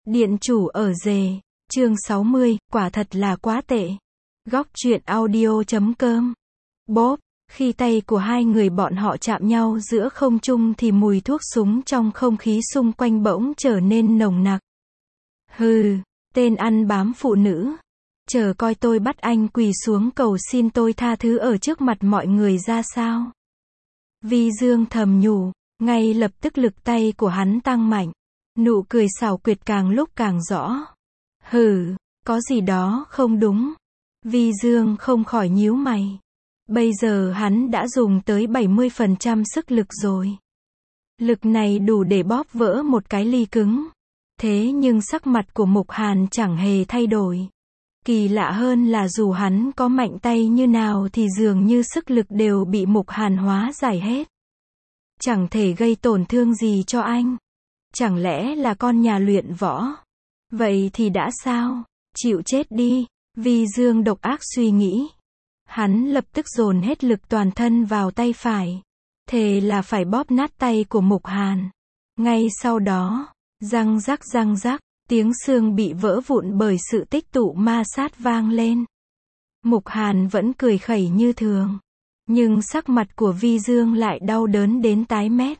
Điện chủ ở rể, chương 60, quả thật là quá tệ. Góc truyện audio.com. Bốp, khi tay của hai người bọn họ chạm nhau giữa không trung thì mùi thuốc súng trong không khí xung quanh bỗng trở nên nồng nặc. Hừ, tên ăn bám phụ nữ. Chờ coi tôi bắt anh quỳ xuống cầu xin tôi tha thứ ở trước mặt mọi người ra sao. Vi Dương thầm nhủ, ngay lập tức lực tay của hắn tăng mạnh. Nụ cười xảo quyệt càng lúc càng rõ. Hừ, có gì đó không đúng. Vi Dương không khỏi nhíu mày. Bây giờ hắn đã dùng tới 70% sức lực rồi. Lực này đủ để bóp vỡ một cái ly cứng. Thế nhưng sắc mặt của Mục Hàn chẳng hề thay đổi. Kỳ lạ hơn là dù hắn có mạnh tay như nào thì dường như sức lực đều bị Mục Hàn hóa giải hết. Chẳng thể gây tổn thương gì cho anh. Chẳng lẽ là con nhà luyện võ? Vậy thì đã sao? Chịu chết đi. Vi Dương độc ác suy nghĩ. Hắn lập tức dồn hết lực toàn thân vào tay phải. Thề là phải bóp nát tay của Mục Hàn. Ngay sau đó, răng rắc, tiếng xương bị vỡ vụn bởi sự tích tụ ma sát vang lên. Mục Hàn vẫn cười khẩy như thường. Nhưng sắc mặt của Vi Dương lại đau đớn đến tái mét.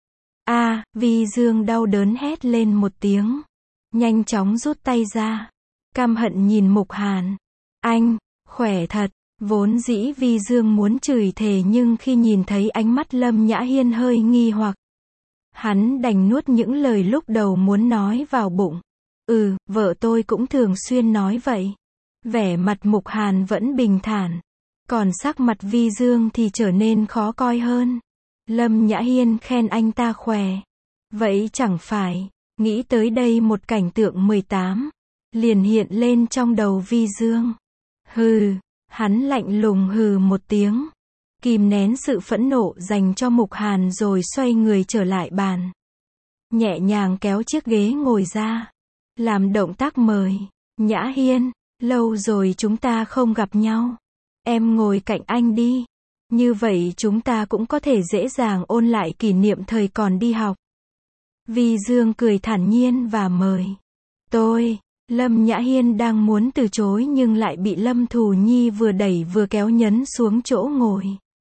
Vi Dương đau đớn hét lên một tiếng. Nhanh chóng rút tay ra. Căm hận nhìn Mục Hàn. Anh, khỏe thật. Vốn dĩ Vi Dương muốn chửi thề nhưng khi nhìn thấy ánh mắt Lâm Nhã Hiên hơi nghi hoặc. Hắn đành nuốt những lời lúc đầu muốn nói vào bụng. Vợ tôi cũng thường xuyên nói vậy. Vẻ mặt Mục Hàn vẫn bình thản. Còn sắc mặt Vi Dương thì trở nên khó coi hơn. Lâm Nhã Hiên khen anh ta khỏe. Vậy chẳng phải, nghĩ tới đây một cảnh tượng 18. Liền hiện lên trong đầu Vi Dương. Hừ, hắn lạnh lùng hừ một tiếng. Kìm nén sự phẫn nộ dành cho Mục Hàn rồi xoay người trở lại bàn. Nhẹ nhàng kéo chiếc ghế ngồi ra. Làm động tác mời. Nhã Hiên, lâu rồi chúng ta không gặp nhau. Em ngồi cạnh anh đi. Như vậy chúng ta cũng có thể dễ dàng ôn lại kỷ niệm thời còn đi học. Vi Dương cười thản nhiên và mời. Lâm Nhã Hiên đang muốn từ chối nhưng lại bị Lâm Thù Nhi vừa đẩy vừa kéo nhấn xuống chỗ ngồi.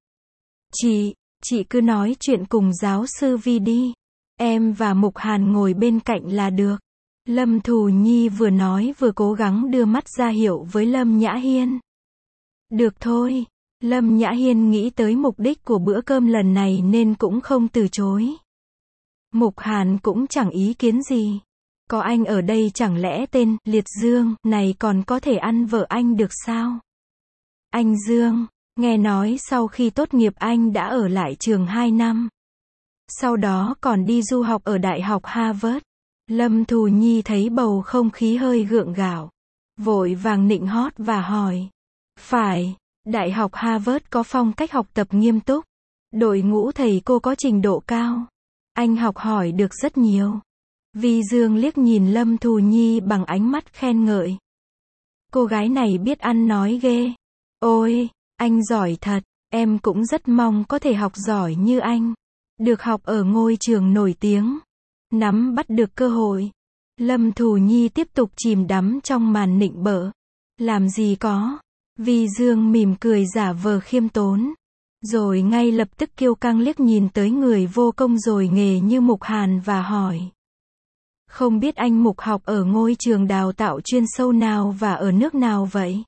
Chị cứ nói chuyện cùng giáo sư Vi đi. Em và Mục Hàn ngồi bên cạnh là được. Lâm Thù Nhi vừa nói vừa cố gắng đưa mắt ra hiệu với Lâm Nhã Hiên. Được thôi. Lâm Nhã Hiên nghĩ tới mục đích của bữa cơm lần này nên cũng không từ chối. Mục Hàn cũng chẳng ý kiến gì. Có anh ở đây chẳng lẽ tên Liệt Dương này còn có thể ăn vợ anh được sao? Anh Dương, nghe nói sau khi tốt nghiệp anh đã ở lại trường 2 năm. Sau đó còn đi du học ở Đại học Harvard. Lâm Thù Nhi thấy bầu không khí hơi gượng gạo. Vội vàng nịnh hót và hỏi. Phải, Đại học Harvard có phong cách học tập nghiêm túc. Đội ngũ thầy cô có trình độ cao. Anh học hỏi được rất nhiều. Vi Dương liếc nhìn Lâm Thù Nhi bằng ánh mắt khen ngợi. Cô gái này biết ăn nói ghê. Ôi, anh giỏi thật. Em cũng rất mong có thể học giỏi như anh. Được học ở ngôi trường nổi tiếng. Nắm bắt được cơ hội. Lâm Thù Nhi tiếp tục chìm đắm trong màn nịnh bợ. Làm gì có. Vi Dương mỉm cười giả vờ khiêm tốn. Rồi ngay lập tức kiêu căng liếc nhìn tới người vô công rồi nghề như Mục Hàn và hỏi. Không biết anh Mục học ở ngôi trường đào tạo chuyên sâu nào và ở nước nào vậy?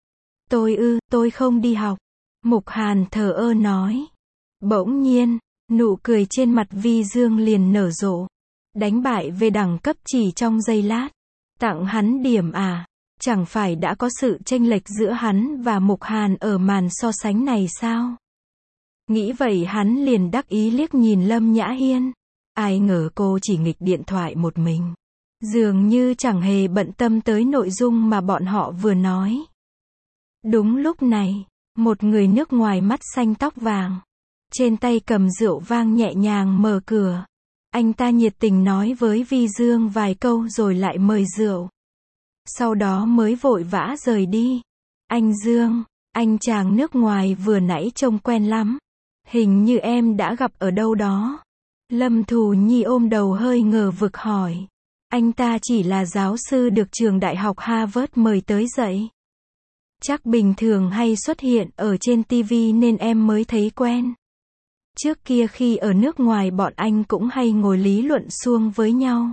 Tôi không đi học. Mục Hàn thờ ơ nói. Bỗng nhiên, nụ cười trên mặt Vi Dương liền nở rộ. Đánh bại về đẳng cấp chỉ trong giây lát. Tặng hắn điểm à? Chẳng phải đã có sự chênh lệch giữa hắn và Mục Hàn ở màn so sánh này sao? Nghĩ vậy hắn liền đắc ý liếc nhìn Lâm Nhã Hiên. Ai ngờ cô chỉ nghịch điện thoại một mình. Dường như chẳng hề bận tâm tới nội dung mà bọn họ vừa nói. Đúng lúc này, một người nước ngoài mắt xanh tóc vàng. Trên tay cầm rượu vang nhẹ nhàng mở cửa. Anh ta nhiệt tình nói với Vi Dương vài câu rồi lại mời rượu. Sau đó mới vội vã rời đi. Anh Dương, anh chàng nước ngoài vừa nãy trông quen lắm. Hình như em đã gặp ở đâu đó. Lâm Thù Nhi ôm đầu hơi ngờ vực hỏi. Anh ta chỉ là giáo sư được trường đại học Harvard mời tới dạy. Chắc bình thường hay xuất hiện ở trên TV nên em mới thấy quen. Trước kia khi ở nước ngoài bọn anh cũng hay ngồi lý luận suông với nhau.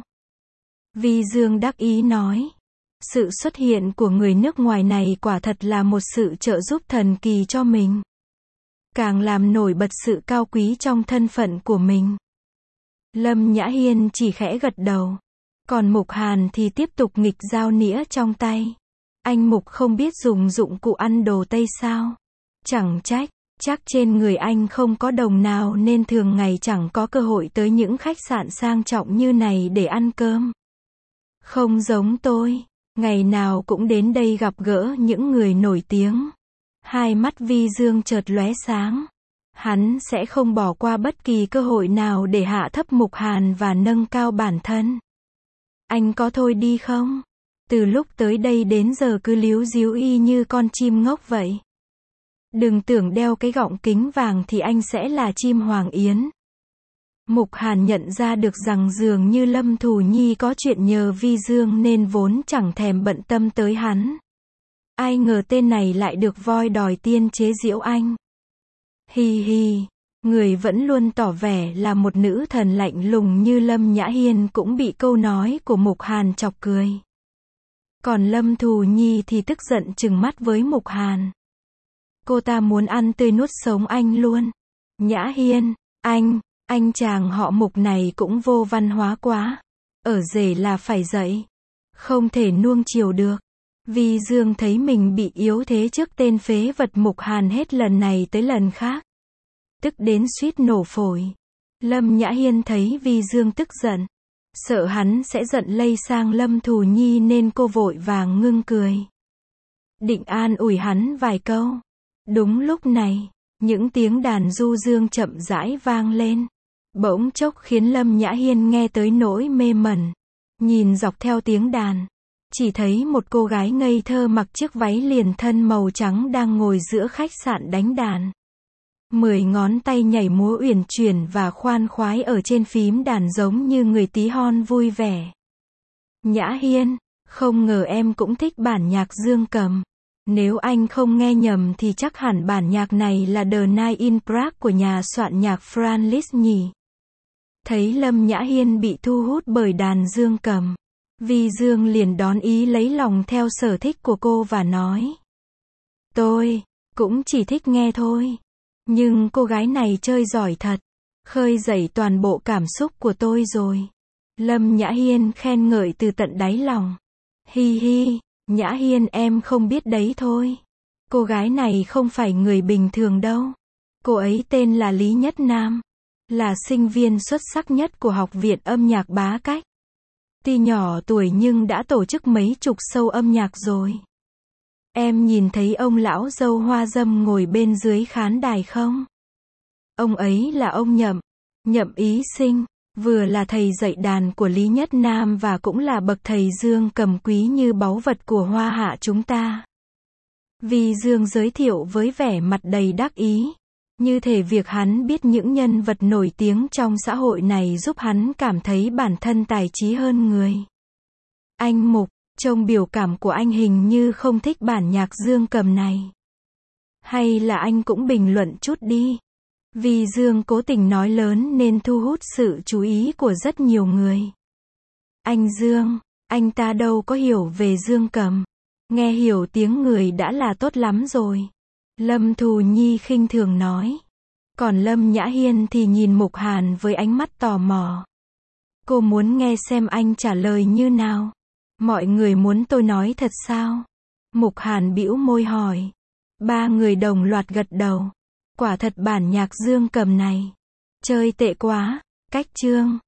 Vi Dương đắc ý nói. Sự xuất hiện của người nước ngoài này quả thật là một sự trợ giúp thần kỳ cho mình. Càng làm nổi bật sự cao quý trong thân phận của mình. Lâm Nhã Hiên chỉ khẽ gật đầu. Còn Mục Hàn thì tiếp tục nghịch dao nĩa trong tay. Anh Mục không biết dùng dụng cụ ăn đồ Tây sao? Chẳng trách, chắc trên người anh không có đồng nào nên thường ngày chẳng có cơ hội tới những khách sạn sang trọng như này để ăn cơm. Không giống tôi, ngày nào cũng đến đây gặp gỡ những người nổi tiếng. Hai mắt Vi Dương chợt lóe sáng. Hắn sẽ không bỏ qua bất kỳ cơ hội nào để hạ thấp Mục Hàn và nâng cao bản thân. Anh có thôi đi không? Từ lúc tới đây đến giờ cứ líu díu y như con chim ngốc vậy. Đừng tưởng đeo cái gọng kính vàng thì anh sẽ là chim hoàng yến. Mục Hàn nhận ra được rằng dường như Lâm Thù Nhi có chuyện nhờ Vi Dương nên vốn chẳng thèm bận tâm tới hắn. Ai ngờ tên này lại được voi đòi tiên chế giễu anh. Hi hi, người vẫn luôn tỏ vẻ là một nữ thần lạnh lùng như Lâm Nhã Hiên cũng bị câu nói của Mục Hàn chọc cười. Còn Lâm Thù Nhi thì tức giận trừng mắt với Mục Hàn. Cô ta muốn ăn tươi nuốt sống anh luôn. Nhã Hiên, anh chàng họ Mục này cũng vô văn hóa quá. Ở rể là phải dạy. Không thể nuông chiều được. Vi Dương thấy mình bị yếu thế trước tên phế vật Mục Hàn hết lần này tới lần khác. Tức đến suýt nổ phổi. Lâm Nhã Hiên thấy Vi Dương tức giận. Sợ hắn sẽ giận lây sang Lâm Thù Nhi nên cô vội vàng ngưng cười. Định an ủi hắn vài câu. Đúng lúc này, những tiếng đàn du dương chậm rãi vang lên. Bỗng chốc khiến Lâm Nhã Hiên nghe tới nỗi mê mẩn. Nhìn dọc theo tiếng đàn, chỉ thấy một cô gái ngây thơ mặc chiếc váy liền thân màu trắng đang ngồi giữa khách sạn đánh đàn. 10 ngón tay nhảy múa uyển chuyển và khoan khoái ở trên phím đàn giống như người tí hon vui vẻ. Nhã Hiên, không ngờ em cũng thích bản nhạc dương cầm. Nếu anh không nghe nhầm thì chắc hẳn bản nhạc này là The Night in Prague của nhà soạn nhạc Franz Liszt nhỉ. Thấy Lâm Nhã Hiên bị thu hút bởi đàn dương cầm, Vi Dương liền đón ý lấy lòng theo sở thích của cô và nói. Tôi cũng chỉ thích nghe thôi. Nhưng cô gái này chơi giỏi thật. Khơi dậy toàn bộ cảm xúc của tôi rồi. Lâm Nhã Hiên khen ngợi từ tận đáy lòng. Hi hi, Nhã Hiên em không biết đấy thôi. Cô gái này không phải người bình thường đâu. Cô ấy tên là Lý Nhất Nam. Là sinh viên xuất sắc nhất của Học viện âm nhạc Bá Cách. Tuy nhỏ tuổi nhưng đã tổ chức mấy chục show âm nhạc rồi. Em nhìn thấy ông lão râu hoa râm ngồi bên dưới khán đài không? Ông ấy là ông Nhậm Ý Sinh, vừa là thầy dạy đàn của Lý Nhất Nam và cũng là bậc thầy dương cầm quý như báu vật của Hoa Hạ chúng ta. Vi Dương giới thiệu với vẻ mặt đầy đắc ý. Như thể việc hắn biết những nhân vật nổi tiếng trong xã hội này giúp hắn cảm thấy bản thân tài trí hơn người. Anh Mục, trông biểu cảm của anh hình như không thích bản nhạc dương cầm này. Hay là anh cũng bình luận chút đi. Vi Dương cố tình nói lớn nên thu hút sự chú ý của rất nhiều người. Anh Dương, anh ta đâu có hiểu về dương cầm. Nghe hiểu tiếng người đã là tốt lắm rồi. Lâm Thù Nhi khinh thường nói. Còn Lâm Nhã Hiên thì nhìn Mục Hàn với ánh mắt tò mò. Cô muốn nghe xem anh trả lời như nào. Mọi người muốn tôi nói thật sao? Mục Hàn bĩu môi hỏi. Ba người đồng loạt gật đầu. Quả thật bản nhạc dương cầm này chơi tệ quá. Cách chương